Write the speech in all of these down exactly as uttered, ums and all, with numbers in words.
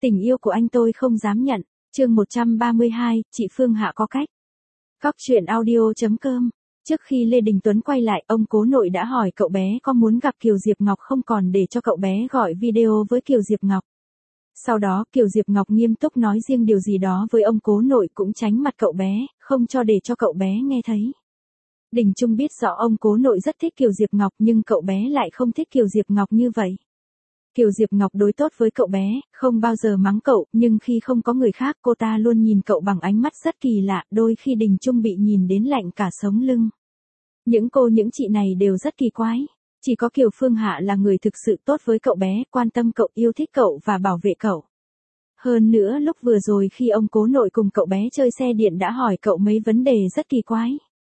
Tình yêu của anh tôi không dám nhận. Chương một trăm ba mươi hai, chị Phương Hạ có cách. Góc truyện audio chấm com. Trước khi Lê Đình Tuấn quay lại, ông cố nội đã hỏi cậu bé có muốn gặp Kiều Diệp Ngọc không, còn để cho cậu bé gọi video với Kiều Diệp Ngọc. Sau đó Kiều Diệp Ngọc nghiêm túc nói riêng điều gì đó với ông cố nội, cũng tránh mặt cậu bé, không cho để cho cậu bé nghe thấy. Đình Trung biết rõ ông cố nội rất thích Kiều Diệp Ngọc, nhưng cậu bé lại không thích Kiều Diệp Ngọc như vậy. Kiều Diệp Ngọc đối tốt với cậu bé, không bao giờ mắng cậu, nhưng khi không có người khác cô ta luôn nhìn cậu bằng ánh mắt rất kỳ lạ, đôi khi Đình Trung bị nhìn đến lạnh cả sống lưng. Những cô những chị này đều rất kỳ quái. Chỉ có Kiều Phương Hạ là người thực sự tốt với cậu bé, quan tâm cậu, yêu thích cậu và bảo vệ cậu. Hơn nữa lúc vừa rồi khi ông cố nội cùng cậu bé chơi xe điện đã hỏi cậu mấy vấn đề rất kỳ quái.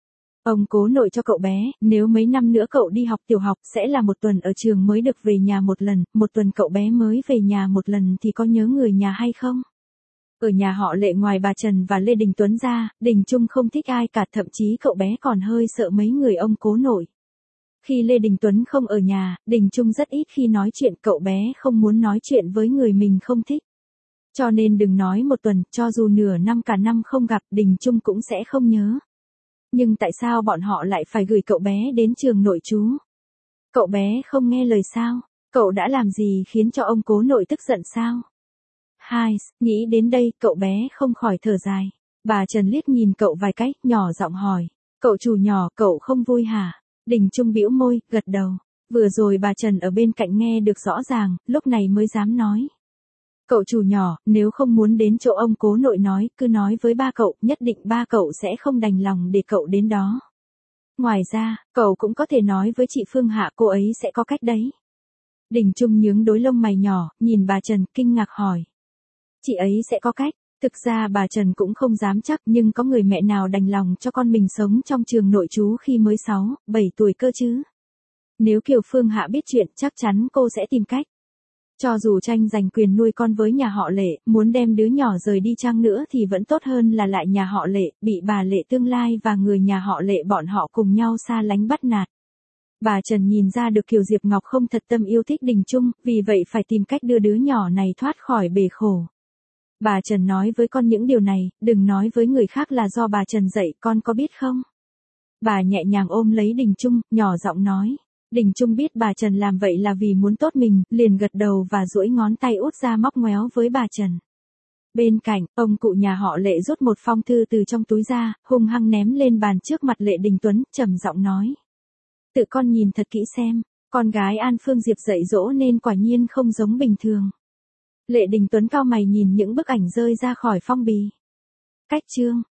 Ông cố nội cho cậu bé, nếu mấy năm nữa cậu đi học tiểu học sẽ là một tuần ở trường mới được về nhà một lần, một tuần cậu bé mới về nhà một lần thì có nhớ người nhà hay không? Ở nhà họ Lệ ngoài bà Trần và Lê Đình Tuấn ra, Đình Trung không thích ai cả, thậm chí cậu bé còn hơi sợ mấy người ông cố nội. Khi Lê Đình Tuấn không ở nhà, Đình Trung rất ít khi nói chuyện, cậu bé không muốn nói chuyện với người mình không thích. Cho nên đừng nói một tuần, cho dù nửa năm cả năm không gặp, Đình Trung cũng sẽ không nhớ. Nhưng tại sao bọn họ lại phải gửi cậu bé đến trường nội trú? Cậu bé không nghe lời sao? Cậu đã làm gì khiến cho ông cố nội tức giận sao? Hai, nghĩ đến đây, cậu bé không khỏi thở dài. Bà Trần liếc nhìn cậu vài cái, nhỏ giọng hỏi. Cậu chủ nhỏ, cậu không vui hả? Đình Trung bĩu môi, gật đầu. Vừa rồi bà Trần ở bên cạnh nghe được rõ ràng, lúc này mới dám nói. Cậu chủ nhỏ, nếu không muốn đến chỗ ông cố nội nói, cứ nói với ba cậu, nhất định ba cậu sẽ không đành lòng để cậu đến đó. Ngoài ra, cậu cũng có thể nói với chị Phương Hạ, cô ấy sẽ có cách đấy. Đình Trung nhướng đôi lông mày nhỏ, nhìn bà Trần, kinh ngạc hỏi. Chị ấy sẽ có cách. Thực ra bà Trần cũng không dám chắc, nhưng có người mẹ nào đành lòng cho con mình sống trong trường nội trú khi mới sáu, bảy tuổi cơ chứ. Nếu Kiều Phương Hạ biết chuyện, chắc chắn cô sẽ tìm cách. Cho dù tranh giành quyền nuôi con với nhà họ Lệ, muốn đem đứa nhỏ rời đi chăng nữa thì vẫn tốt hơn là lại nhà họ Lệ, bị bà Lệ tương lai và người nhà họ Lệ bọn họ cùng nhau xa lánh bắt nạt. Bà Trần nhìn ra được Kiều Diệp Ngọc không thật tâm yêu thích Đình Trung, vì vậy phải tìm cách đưa đứa nhỏ này thoát khỏi bể khổ. Bà Trần nói với con những điều này, đừng nói với người khác là do bà Trần dạy, con có biết không? Bà nhẹ nhàng ôm lấy Đình Trung, nhỏ giọng nói. Đình Trung biết bà Trần làm vậy là vì muốn tốt mình, liền gật đầu và duỗi ngón tay út ra móc ngoéo với bà Trần. Bên cạnh, ông cụ nhà họ Lệ rút một phong thư từ trong túi ra, hung hăng ném lên bàn trước mặt Lệ Đình Tuấn, trầm giọng nói. Tự con nhìn thật kỹ xem, con gái An Phương Diệp dạy dỗ nên quả nhiên không giống bình thường. Lệ Đình Tuấn cau mày nhìn những bức ảnh rơi ra khỏi phong bì. Cách chương.